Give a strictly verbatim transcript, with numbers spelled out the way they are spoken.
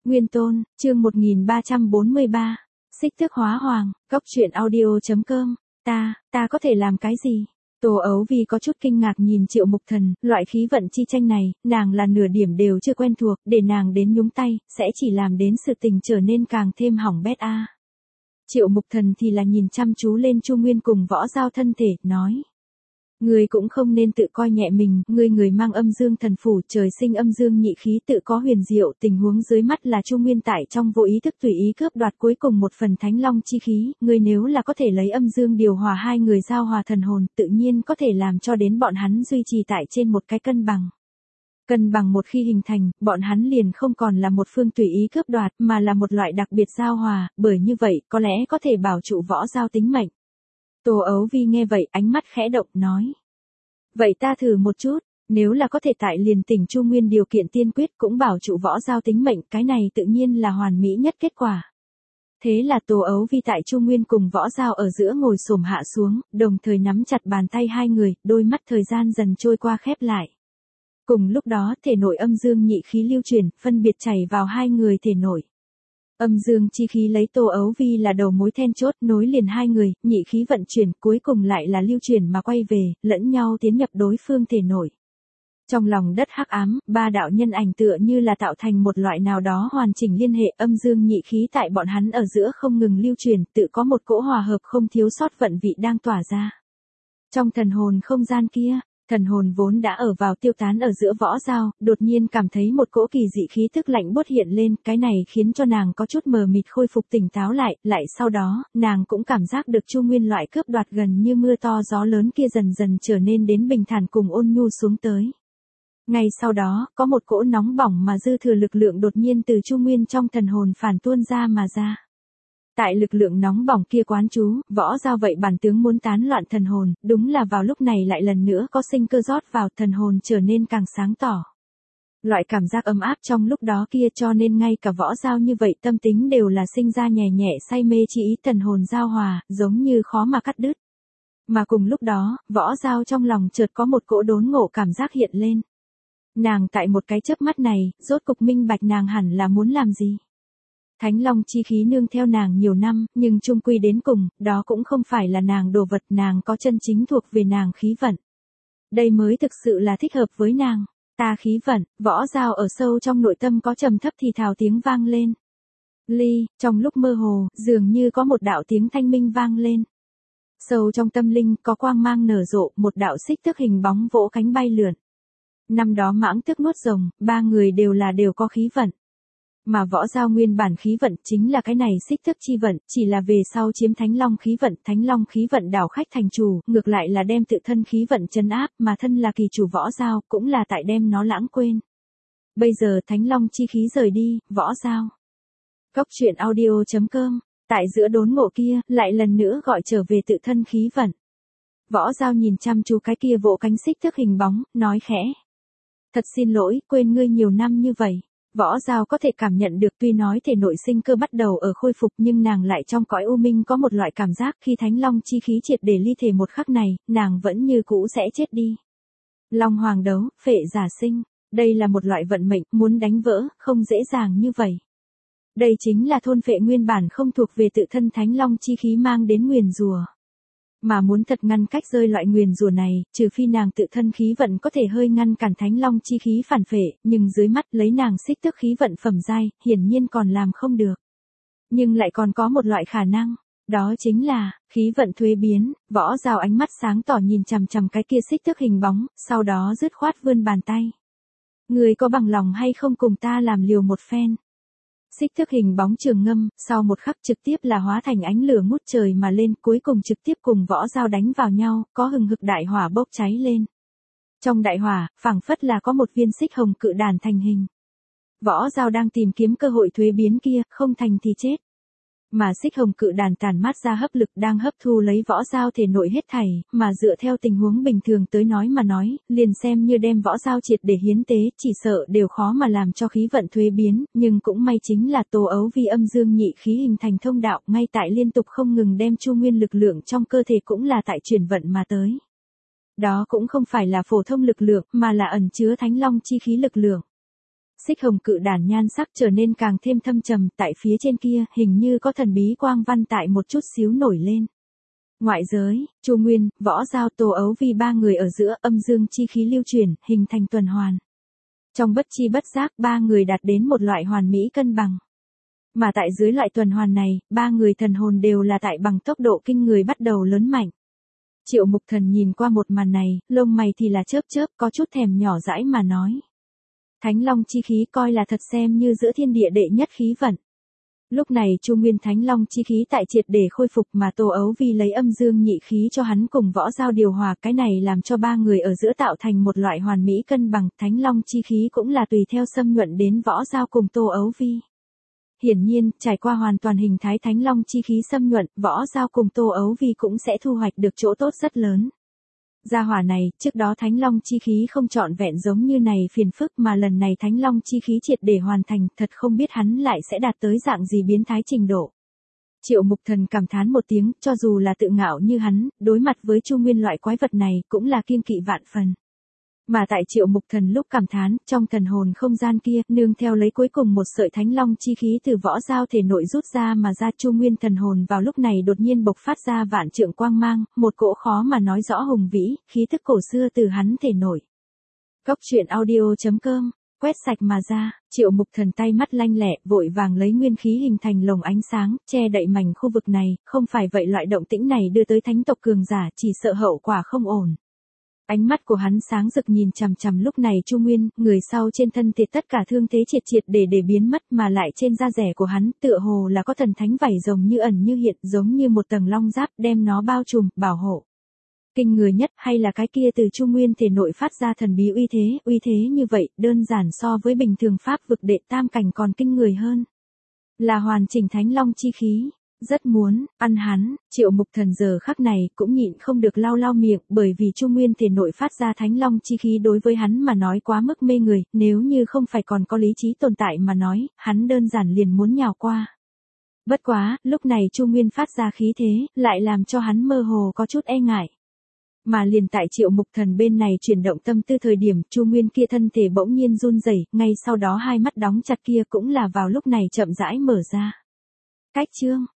Nguyên Tôn, chương một nghìn ba trăm bốn mươi ba. Xích Tước Hóa Hoàng, Góc Truyện Audio chấm com. Ta, ta có thể làm cái gì? Tô Ấu Vi có chút kinh ngạc nhìn Triệu Mục Thần, loại khí vận chi tranh này, nàng là nửa điểm đều chưa quen thuộc, để nàng đến nhúng tay, sẽ chỉ làm đến sự tình trở nên càng thêm hỏng bét a. Triệu Mục Thần thì là nhìn chăm chú lên Chu Nguyên cùng Võ Giao thân thể, nói. Ngươi cũng không nên tự coi nhẹ mình, ngươi người mang âm dương thần phủ, trời sinh âm dương nhị khí tự có huyền diệu, tình huống dưới mắt là Chu Nguyên tại trong vô ý thức tùy ý cướp đoạt cuối cùng một phần thánh long chi khí, ngươi nếu là có thể lấy âm dương điều hòa hai người giao hòa thần hồn, tự nhiên có thể làm cho đến bọn hắn duy trì tại trên một cái cân bằng. Cân bằng một khi hình thành, bọn hắn liền không còn là một phương tùy ý cướp đoạt, mà là một loại đặc biệt giao hòa, bởi như vậy, có lẽ có thể bảo trụ Võ Giao tính mệnh. Tô Ấu Vi nghe vậy, ánh mắt khẽ động, nói. Vậy ta thử một chút, nếu là có thể tại liền tỉnh Chu Nguyên điều kiện tiên quyết cũng bảo trụ Võ Giao tính mệnh, cái này tự nhiên là hoàn mỹ nhất kết quả. Thế là Tô Ấu Vi tại Chu Nguyên cùng Võ Giao ở giữa ngồi xổm hạ xuống, đồng thời nắm chặt bàn tay hai người, đôi mắt thời gian dần trôi qua khép lại. Cùng lúc đó, thể nội âm dương nhị khí lưu chuyển, phân biệt chảy vào hai người thể nội. Âm dương chi khí lấy Tô Ấu Vi là đầu mối then chốt, nối liền hai người, nhị khí vận chuyển, cuối cùng lại là lưu chuyển mà quay về, lẫn nhau tiến nhập đối phương thể nội. Trong lòng đất hắc ám, ba đạo nhân ảnh tựa như là tạo thành một loại nào đó hoàn chỉnh liên hệ, âm dương nhị khí tại bọn hắn ở giữa không ngừng lưu truyền, tự có một cỗ hòa hợp không thiếu sót vận vị đang tỏa ra. Trong thần hồn không gian kia, thần hồn vốn đã ở vào tiêu tán ở giữa Võ Giao, đột nhiên cảm thấy một cỗ kỳ dị khí tức lạnh buốt hiện lên, cái này khiến cho nàng có chút mờ mịt khôi phục tỉnh táo lại, lại sau đó, nàng cũng cảm giác được Chu Nguyên loại cướp đoạt gần như mưa to gió lớn kia dần dần trở nên đến bình thản cùng ôn nhu xuống tới. Ngay sau đó, có một cỗ nóng bỏng mà dư thừa lực lượng đột nhiên từ Chu Nguyên trong thần hồn phản tuôn ra mà ra. Tại lực lượng nóng bỏng kia quán chú, Võ Giao vậy bản tướng muốn tán loạn thần hồn, đúng là vào lúc này lại lần nữa có sinh cơ rót vào, thần hồn trở nên càng sáng tỏ. Loại cảm giác ấm áp trong lúc đó kia cho nên ngay cả Võ Giao như vậy tâm tính đều là sinh ra nhẹ nhẹ say mê chỉ ý thần hồn giao hòa, giống như khó mà cắt đứt. Mà cùng lúc đó, Võ Giao trong lòng chợt có một cỗ đốn ngộ cảm giác hiện lên. Nàng tại một cái chớp mắt này, rốt cục minh bạch nàng hẳn là muốn làm gì. Thánh long chi khí nương theo nàng nhiều năm, nhưng chung quy đến cùng, đó cũng không phải là nàng đồ vật, nàng có chân chính thuộc về nàng khí vận. Đây mới thực sự là thích hợp với nàng. Ta khí vận, Võ Giao ở sâu trong nội tâm có trầm thấp thì thào tiếng vang lên. Ly, trong lúc mơ hồ, dường như có một đạo tiếng thanh minh vang lên. Sâu trong tâm linh, có quang mang nở rộ, một đạo xích tước hình bóng vỗ cánh bay lượn. Năm đó mãng tước nuốt rồng, ba người đều là đều có khí vận. Mà Võ Giao nguyên bản khí vận chính là cái này xích tước chi vận, chỉ là về sau chiếm thánh long khí vận, thánh long khí vận đảo khách thành chủ, ngược lại là đem tự thân khí vận trấn áp, mà thân là kỳ chủ Võ Giao, cũng là tại đem nó lãng quên. Bây giờ thánh long chi khí rời đi, Võ Giao. Góc Truyện Audio chấm com, tại giữa đốn ngộ kia, lại lần nữa gọi trở về tự thân khí vận. Võ Giao nhìn chăm chú cái kia vỗ cánh xích tước hình bóng, nói khẽ. Thật xin lỗi, quên ngươi nhiều năm như vậy. Võ Giao có thể cảm nhận được tuy nói thể nội sinh cơ bắt đầu ở khôi phục nhưng nàng lại trong cõi u minh có một loại cảm giác khi thánh long chi khí triệt để ly thể một khắc này, nàng vẫn như cũ sẽ chết đi. Long hoàng đấu, phệ giả sinh, đây là một loại vận mệnh, muốn đánh vỡ, không dễ dàng như vậy. Đây chính là thôn phệ nguyên bản không thuộc về tự thân thánh long chi khí mang đến nguyền rủa. Mà muốn thật ngăn cách rơi loại nguyền rủa này, trừ phi nàng tự thân khí vận có thể hơi ngăn cản thánh long chi khí phản phệ, nhưng dưới mắt lấy nàng xích tước khí vận phẩm giai, hiển nhiên còn làm không được. Nhưng lại còn có một loại khả năng, đó chính là, khí vận thuế biến. Võ Giao ánh mắt sáng tỏ nhìn chằm chằm cái kia xích tước hình bóng, sau đó dứt khoát vươn bàn tay. Người có bằng lòng hay không cùng ta làm liều một phen? Xích tước hình bóng trường ngâm, sau một khắc trực tiếp là hóa thành ánh lửa ngút trời mà lên, cuối cùng trực tiếp cùng Võ Giao đánh vào nhau, có hừng hực đại hỏa bốc cháy lên. Trong đại hỏa, phảng phất là có một viên xích hồng cự đàn thành hình. Võ Giao đang tìm kiếm cơ hội thuế biến kia, không thành thì chết. Mà xích hồng cự đàn tàn mát ra hấp lực đang hấp thu lấy Võ Giao thể nội hết thảy, mà dựa theo tình huống bình thường tới nói mà nói, liền xem như đem Võ Giao triệt để hiến tế, chỉ sợ đều khó mà làm cho khí vận thuế biến, nhưng cũng may chính là Tô Ấu Vi âm dương nhị khí hình thành thông đạo, ngay tại liên tục không ngừng đem chu nguyên lực lượng trong cơ thể cũng là tại chuyển vận mà tới. Đó cũng không phải là phổ thông lực lượng, mà là ẩn chứa thánh long chi khí lực lượng. Xích hồng cự đản nhan sắc trở nên càng thêm thâm trầm, tại phía trên kia, hình như có thần bí quang văn tại một chút xíu nổi lên. Ngoại giới, Chu Nguyên, Võ Giao, Tô Ấu Vi ba người ở giữa, âm dương chi khí lưu chuyển, hình thành tuần hoàn. Trong bất chi bất giác, ba người đạt đến một loại hoàn mỹ cân bằng. Mà tại dưới loại tuần hoàn này, ba người thần hồn đều là tại bằng tốc độ kinh người bắt đầu lớn mạnh. Triệu Mục Thần nhìn qua một màn này, lông mày thì là chớp chớp, có chút thèm nhỏ dãi mà nói. Thánh Long chi khí coi là thật xem như giữa thiên địa đệ nhất khí vận. Lúc này Chu Nguyên Thánh Long chi khí tại triệt để khôi phục mà Tô Ấu Vi lấy âm dương nhị khí cho hắn cùng Võ Giao điều hòa, cái này làm cho ba người ở giữa tạo thành một loại hoàn mỹ cân bằng, Thánh Long chi khí cũng là tùy theo xâm nhuận đến Võ Giao cùng Tô Ấu Vi. Hiển nhiên, trải qua hoàn toàn hình thái Thánh Long chi khí xâm nhuận, Võ Giao cùng Tô Ấu Vi cũng sẽ thu hoạch được chỗ tốt rất lớn. Gia hỏa này, trước đó Thánh Long chi khí không trọn vẹn giống như này phiền phức mà lần này Thánh Long chi khí triệt để hoàn thành, thật không biết hắn lại sẽ đạt tới dạng gì biến thái trình độ. Triệu Mục Thần cảm thán một tiếng, cho dù là tự ngạo như hắn, đối mặt với Chu Nguyên loại quái vật này, cũng là kiêng kỵ vạn phần. Mà tại Triệu Mục Thần lúc cảm thán, trong thần hồn không gian kia, nương theo lấy cuối cùng một sợi Thánh Long chi khí từ Võ Giao thể nội rút ra mà ra, Chu Nguyên thần hồn vào lúc này đột nhiên bộc phát ra vạn trượng quang mang, một cỗ khó mà nói rõ hùng vĩ, khí tức cổ xưa từ hắn thể nội. Cốc truyện audio chấm com, quét sạch mà ra, Triệu Mục Thần tay mắt lanh lẹ, vội vàng lấy nguyên khí hình thành lồng ánh sáng, che đậy mảnh khu vực này, không phải vậy loại động tĩnh này đưa tới thánh tộc cường giả, chỉ sợ hậu quả không ổn. Ánh mắt của hắn sáng rực nhìn chằm chằm lúc này Chu Nguyên, người sau trên thân thịt tất cả thương thế triệt triệt để để biến mất mà lại trên da rẻ của hắn tựa hồ là có thần thánh vảy rồng như ẩn như hiện, giống như một tầng long giáp đem nó bao trùm, bảo hộ. Kinh người nhất hay là cái kia từ Chu Nguyên thể nội phát ra thần bí uy thế, uy thế như vậy, đơn giản so với bình thường pháp vực đệ tam cảnh còn kinh người hơn. Là hoàn chỉnh Thánh Long chi khí. Rất muốn, ăn hắn, Triệu Mục Thần giờ khắc này cũng nhịn không được lau lau miệng, bởi vì Chu Nguyên thể nội phát ra Thánh Long chi khí đối với hắn mà nói quá mức mê người, nếu như không phải còn có lý trí tồn tại mà nói, hắn đơn giản liền muốn nhào qua. Bất quá, lúc này Chu Nguyên phát ra khí thế, lại làm cho hắn mơ hồ có chút e ngại. Mà liền tại Triệu Mục Thần bên này chuyển động tâm tư thời điểm, Chu Nguyên kia thân thể bỗng nhiên run rẩy, ngay sau đó hai mắt đóng chặt kia cũng là vào lúc này chậm rãi mở ra. Cách chương